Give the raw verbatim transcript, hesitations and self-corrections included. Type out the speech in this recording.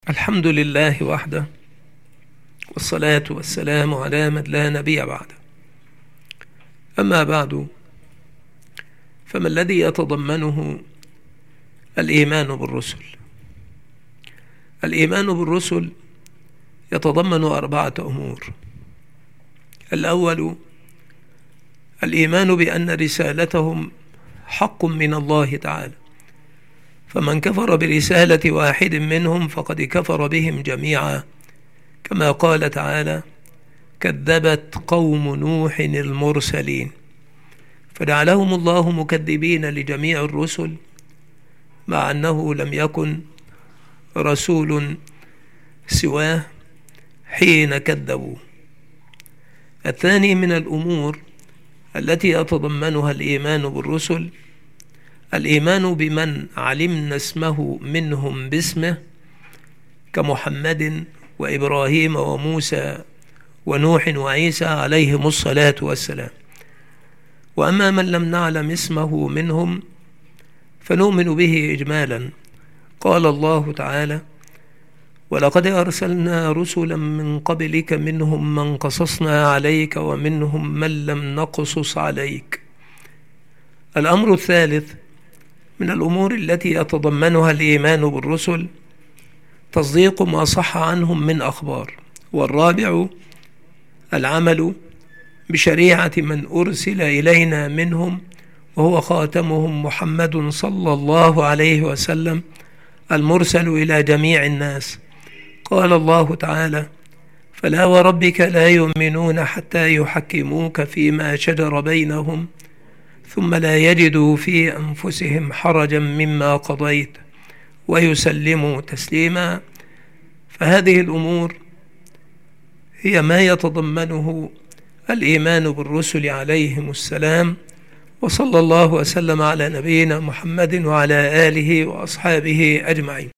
الحمد لله وحده، والصلاة والسلام على من لا نبي بعده. أما بعد، فما الذي يتضمنه الإيمان بالرسل؟ الإيمان بالرسل يتضمن أربعة أمور. الأول الإيمان بأن رسالتهم حق من الله تعالى، فمن كفر برسالة واحد منهم فقد كفر بهم جميعا، كما قال تعالى: كذبت قوم نوح المرسلين، فجعلهم الله مكذبين لجميع الرسل، مع أنه لم يكن رسول سواه حين كذبوا. الثاني من الأمور التي يتضمنها الإيمان بالرسل الإيمان بمن علمنا اسمه منهم باسمه، كمحمد وإبراهيم وموسى ونوح وعيسى عليهم الصلاة والسلام. وأما من لم نعلم اسمه منهم فنؤمن به إجمالا. قال الله تعالى: ولقد أرسلنا رسلا من قبلك منهم من قصصنا عليك ومنهم من لم نقصص عليك. الأمر الثالث من الأمور التي يتضمنها الإيمان بالرسل تصديق ما صح عنهم من أخبار. والرابع العمل بشريعة من أرسل إلينا منهم، وهو خاتمهم محمد صلى الله عليه وسلم المرسل إلى جميع الناس. قال الله تعالى: فلا وربك لا يؤمنون حتى يحكموك فيما شجر بينهم ثم لا يجدوا في أنفسهم حرجا مما قضيت ويسلموا تسليما. فهذه الأمور هي ما يتضمنه الإيمان بالرسل عليهم السلام. وصلى الله وسلم على نبينا محمد وعلى آله وأصحابه أجمعين.